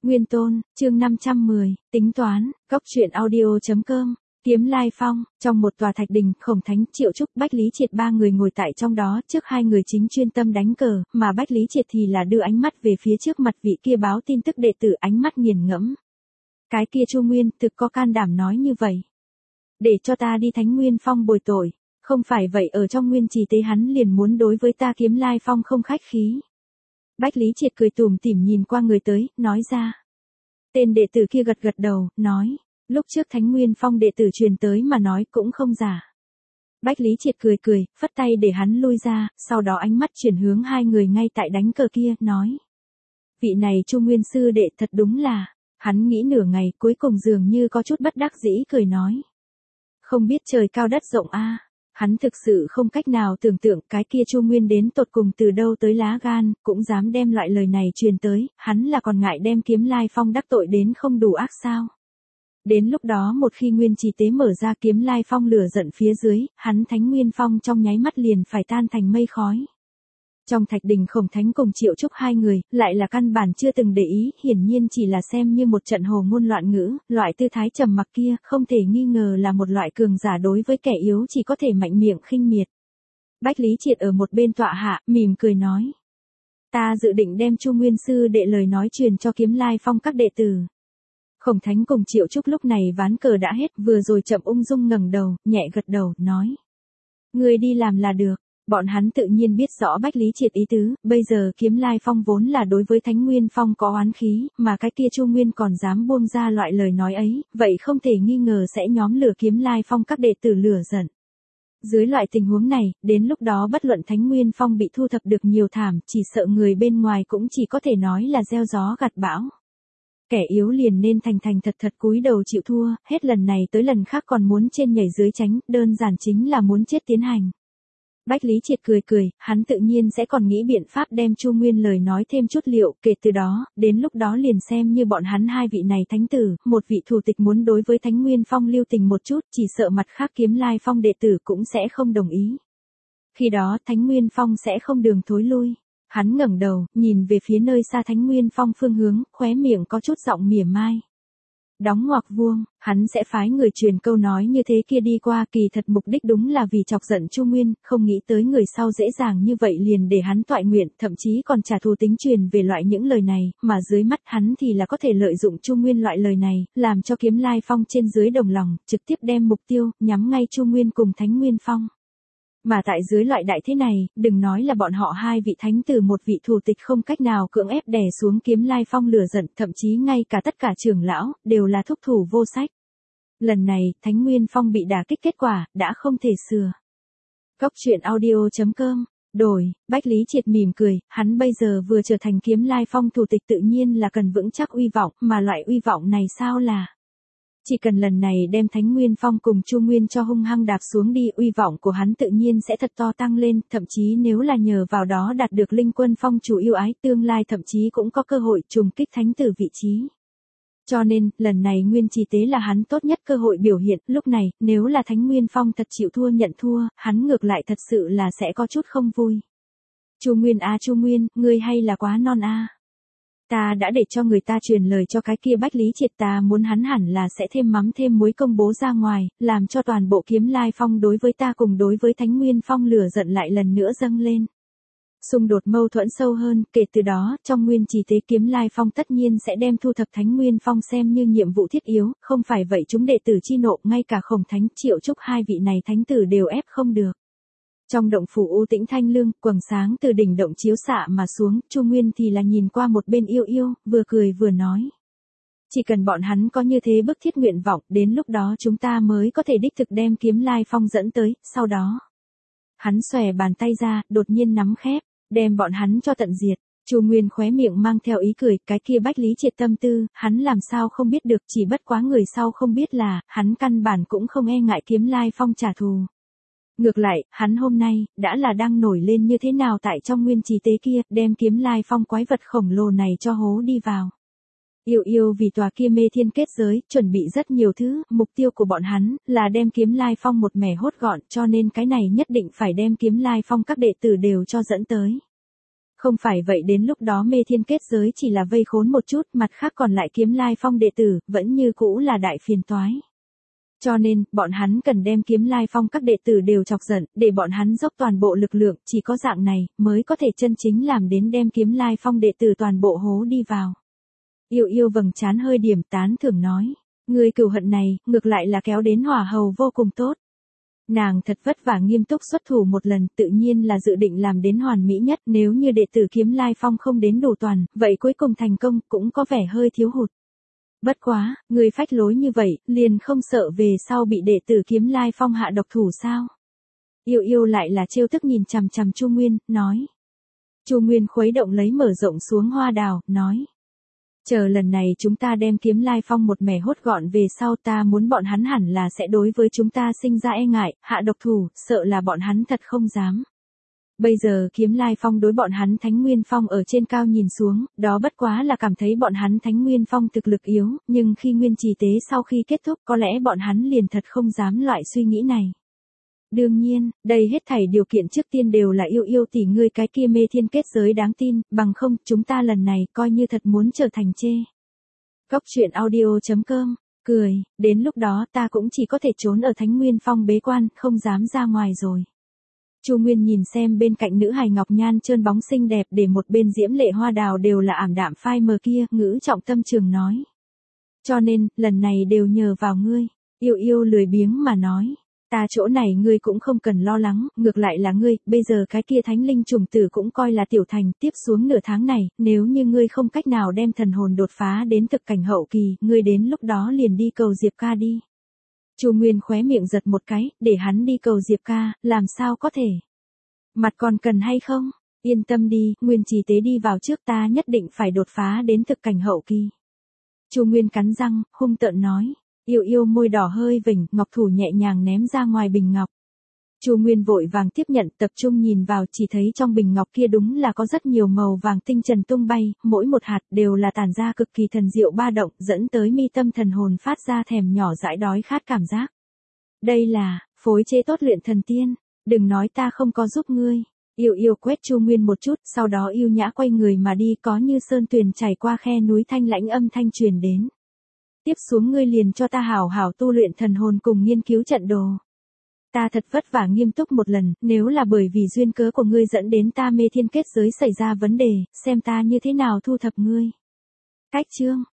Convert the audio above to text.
Nguyên Tôn, chương 510, tính toán, góc truyện audio.com, Kiếm Lai Phong, trong một tòa thạch đình, Khổng Thánh, Triệu Trúc, Bách Lý Triệt ba người ngồi tại trong đó, trước hai người chính chuyên tâm đánh cờ, mà Bách Lý Triệt thì là đưa ánh mắt về phía trước mặt vị kia báo tin tức đệ tử, ánh mắt nghiền ngẫm. Cái kia Chu Nguyên, thực có can đảm nói như vậy. Để cho ta đi Thánh Nguyên Phong bồi tội, không phải vậy ở trong Nguyên Trì Tế hắn liền muốn đối với ta Kiếm Lai Phong không khách khí. Bách Lý Triệt cười tủm tỉm nhìn qua người tới, nói ra. Tên đệ tử kia gật gật đầu, nói, lúc trước Thánh Nguyên Phong đệ tử truyền tới mà nói cũng không giả. Bách Lý Triệt cười cười, phất tay để hắn lui ra, sau đó ánh mắt chuyển hướng hai người ngay tại đánh cờ kia, nói. Vị này Chu Nguyên sư đệ thật đúng là, hắn nghĩ nửa ngày cuối cùng dường như có chút bất đắc dĩ cười nói. Không biết trời cao đất rộng a. Hắn thực sự không cách nào tưởng tượng cái kia Chu Nguyên đến tột cùng từ đâu tới lá gan, cũng dám đem loại lời này truyền tới, hắn là còn ngại đem Kiếm Lai Phong đắc tội đến không đủ ác sao. Đến lúc đó một khi Nguyên Trì Tế mở ra Kiếm Lai Phong lửa giận phía dưới, hắn Thánh Nguyên Phong trong nháy mắt liền phải tan thành mây khói. Trong thạch đình Khổng Thánh cùng Triệu Trúc hai người, lại là căn bản chưa từng để ý, hiển nhiên chỉ là xem như một trận hồ ngôn loạn ngữ, loại tư thái trầm mặc kia, không thể nghi ngờ là một loại cường giả đối với kẻ yếu chỉ có thể mạnh miệng khinh miệt. Bách Lý Triệt ở một bên tọa hạ, mỉm cười nói. Ta dự định đem Chu Nguyên sư đệ lời nói truyền cho Kiếm Lai Phong các đệ tử. Khổng Thánh cùng Triệu Trúc lúc này ván cờ đã hết, vừa rồi chậm ung dung ngẩng đầu, nhẹ gật đầu, nói. Người đi làm là được. Bọn hắn tự nhiên biết rõ Bách Lý Triệt ý tứ, bây giờ Kiếm Lai Phong vốn là đối với Thánh Nguyên Phong có oán khí, mà cái kia Chu Nguyên còn dám buông ra loại lời nói ấy, vậy không thể nghi ngờ sẽ nhóm lửa Kiếm Lai Phong các đệ tử lửa giận. Dưới loại tình huống này, đến lúc đó bất luận Thánh Nguyên Phong bị thu thập được nhiều thảm, chỉ sợ người bên ngoài cũng chỉ có thể nói là gieo gió gặt bão. Kẻ yếu liền nên thành thành thật thật cúi đầu chịu thua, hết lần này tới lần khác còn muốn trên nhảy dưới tránh, đơn giản chính là muốn chết tiến hành. Bách Lý Triệt cười cười, hắn tự nhiên sẽ còn nghĩ biện pháp đem Chu Nguyên lời nói thêm chút liệu, kể từ đó, đến lúc đó liền xem như bọn hắn hai vị này thánh tử, một vị thủ tịch muốn đối với Thánh Nguyên Phong lưu tình một chút, chỉ sợ mặt khác Kiếm Lai Phong đệ tử cũng sẽ không đồng ý. Khi đó Thánh Nguyên Phong sẽ không đường thối lui. Hắn ngẩng đầu, nhìn về phía nơi xa Thánh Nguyên Phong phương hướng, khóe miệng có chút giọng mỉa mai. Đóng ngoặc vuông, hắn sẽ phái người truyền câu nói như thế kia đi qua, kỳ thật mục đích đúng là vì chọc giận Chu Nguyên, không nghĩ tới người sau dễ dàng như vậy liền để hắn toại nguyện, thậm chí còn trả thù tính truyền về loại những lời này, mà dưới mắt hắn thì là có thể lợi dụng Chu Nguyên loại lời này, làm cho Kiếm Lai Phong trên dưới đồng lòng, trực tiếp đem mục tiêu, nhắm ngay Chu Nguyên cùng Thánh Nguyên Phong. Mà tại dưới loại đại thế này, đừng nói là bọn họ hai vị thánh tử một vị thủ tịch không cách nào cưỡng ép đè xuống Kiếm Lai Phong lửa giận, thậm chí ngay cả tất cả trưởng lão, đều là thúc thủ vô sách. Lần này, Thánh Nguyên Phong bị đả kích, kết quả, đã không thể sửa. Góc truyện audio.com, đổi, Bách Lý Triệt mỉm cười, hắn bây giờ vừa trở thành Kiếm Lai Phong thủ tịch tự nhiên là cần vững chắc uy vọng, mà loại uy vọng này sao là... Chỉ cần lần này đem Thánh Nguyên Phong cùng Chu Nguyên cho hung hăng đạp xuống đi, uy vọng của hắn tự nhiên sẽ thật to tăng lên, thậm chí nếu là nhờ vào đó đạt được Linh Quân Phong chủ yêu ái, tương lai thậm chí cũng có cơ hội trùng kích thánh tử vị trí. Cho nên, lần này Nguyên Trì Tế là hắn tốt nhất cơ hội biểu hiện, lúc này, nếu là Thánh Nguyên Phong thật chịu thua nhận thua, hắn ngược lại thật sự là sẽ có chút không vui. Chu Nguyên à Chu Nguyên, ngươi hay là quá non a. Ta đã để cho người ta truyền lời cho cái kia Bách Lý Triệt, ta muốn hắn hẳn là sẽ thêm mắm thêm muối công bố ra ngoài, làm cho toàn bộ Kiếm Lai Phong đối với ta cùng đối với Thánh Nguyên Phong lửa giận lại lần nữa dâng lên. Xung đột mâu thuẫn sâu hơn, kể từ đó, trong Nguyên Trì Tế Kiếm Lai Phong tất nhiên sẽ đem thu thập Thánh Nguyên Phong xem như nhiệm vụ thiết yếu, không phải vậy chúng đệ tử chi nộ, ngay cả Khổng Thánh, Triệu Trúc hai vị này thánh tử đều ép không được. Trong động phủ u tĩnh thanh lương, quầng sáng từ đỉnh động chiếu xạ mà xuống, Chu Nguyên thì là nhìn qua một bên yêu yêu, vừa cười vừa nói. Chỉ cần bọn hắn có như thế bức thiết nguyện vọng, đến lúc đó chúng ta mới có thể đích thực đem Kiếm Lai Phong dẫn tới, sau đó. Hắn xòe bàn tay ra, đột nhiên nắm khép, đem bọn hắn cho tận diệt. Chu Nguyên khóe miệng mang theo ý cười, cái kia Bách Lý Triệt tâm tư, hắn làm sao không biết được, chỉ bất quá người sau không biết là, hắn căn bản cũng không e ngại Kiếm Lai Phong trả thù. Ngược lại, hắn hôm nay, đã là đang nổi lên như thế nào tại trong Nguyên Trì Tế kia, đem Kiếm Lai Phong quái vật khổng lồ này cho hố đi vào. Yêu yêu vì tòa kia mê thiên kết giới, chuẩn bị rất nhiều thứ, mục tiêu của bọn hắn, là đem Kiếm Lai Phong một mẻ hốt gọn, cho nên cái này nhất định phải đem Kiếm Lai Phong các đệ tử đều cho dẫn tới. Không phải vậy đến lúc đó mê thiên kết giới chỉ là vây khốn một chút, mặt khác còn lại Kiếm Lai Phong đệ tử, vẫn như cũ là đại phiền toái. Cho nên, bọn hắn cần đem Kiếm Lai Phong các đệ tử đều chọc giận, để bọn hắn dốc toàn bộ lực lượng, chỉ có dạng này, mới có thể chân chính làm đến đem Kiếm Lai Phong đệ tử toàn bộ hố đi vào. Yêu yêu vầng trán hơi điểm tán thưởng nói, người cửu hận này, ngược lại là kéo đến hỏa hầu vô cùng tốt. Nàng thật vất vả nghiêm túc xuất thủ một lần, tự nhiên là dự định làm đến hoàn mỹ nhất, nếu như đệ tử Kiếm Lai Phong không đến đủ toàn, vậy cuối cùng thành công, cũng có vẻ hơi thiếu hụt. Bất quá, người phách lối như vậy, liền không sợ về sau bị đệ tử Kiếm Lai Phong hạ độc thủ sao? Yêu yêu lại là trêu tức nhìn chằm chằm Chu Nguyên, nói. Chu Nguyên khuấy động lấy mở rộng xuống hoa đào, nói. Chờ lần này chúng ta đem Kiếm Lai Phong một mẻ hốt gọn về sau, ta muốn bọn hắn hẳn là sẽ đối với chúng ta sinh ra e ngại, hạ độc thủ, sợ là bọn hắn thật không dám. Bây giờ Kiếm Lai Phong đối bọn hắn Thánh Nguyên Phong ở trên cao nhìn xuống, đó bất quá là cảm thấy bọn hắn Thánh Nguyên Phong thực lực yếu, nhưng khi nguyên trì tế sau khi kết thúc có lẽ bọn hắn liền thật không dám loại suy nghĩ này. Đương nhiên, đây hết thảy điều kiện trước tiên đều là yêu yêu tỷ ngươi cái kia mê thiên kết giới đáng tin, bằng không chúng ta lần này coi như thật muốn trở thành chê. Góc truyện audio.com, cười, đến lúc đó ta cũng chỉ có thể trốn ở Thánh Nguyên Phong bế quan, không dám ra ngoài rồi. Chu Nguyên nhìn xem bên cạnh nữ hài ngọc nhan trơn bóng xinh đẹp để một bên diễm lệ hoa đào đều là ảm đạm phai mờ kia, ngữ trọng tâm trường nói. Cho nên, lần này đều nhờ vào ngươi, yêu yêu lười biếng mà nói. Ta chỗ này ngươi cũng không cần lo lắng, ngược lại là ngươi, bây giờ cái kia thánh linh trùng tử cũng coi là tiểu thành, tiếp xuống nửa tháng này, nếu như ngươi không cách nào đem thần hồn đột phá đến thực cảnh hậu kỳ, ngươi đến lúc đó liền đi cầu Diệp ca đi. Chu Nguyên khóe miệng giật một cái, để hắn đi cầu Diệp ca, làm sao có thể. Mặt còn cần hay không? Yên tâm đi, Nguyên trì tế đi vào trước ta nhất định phải đột phá đến thực cảnh hậu kỳ. Chu Nguyên cắn răng, hung tợn nói. Yêu yêu môi đỏ hơi vểnh, ngọc thủ nhẹ nhàng ném ra ngoài bình ngọc. Chu Nguyên vội vàng tiếp nhận, tập trung nhìn vào, chỉ thấy trong bình ngọc kia đúng là có rất nhiều màu vàng tinh trần tung bay, mỗi một hạt đều là tản ra cực kỳ thần diệu ba động, dẫn tới mi tâm thần hồn phát ra thèm nhỏ dãi đói khát cảm giác. Đây là phối chế tốt luyện thần tiên, đừng nói ta không có giúp ngươi. Yêu yêu quét Chu Nguyên một chút, sau đó yêu nhã quay người mà đi, có như sơn tuyền chảy qua khe núi thanh lãnh âm thanh truyền đến. Tiếp xuống ngươi liền cho ta hảo hảo tu luyện thần hồn cùng nghiên cứu trận đồ. Ta thật vất vả nghiêm túc một lần, nếu là bởi vì duyên cớ của ngươi dẫn đến ta mê thiên kết giới xảy ra vấn đề, xem ta như thế nào thu thập ngươi. Cách chương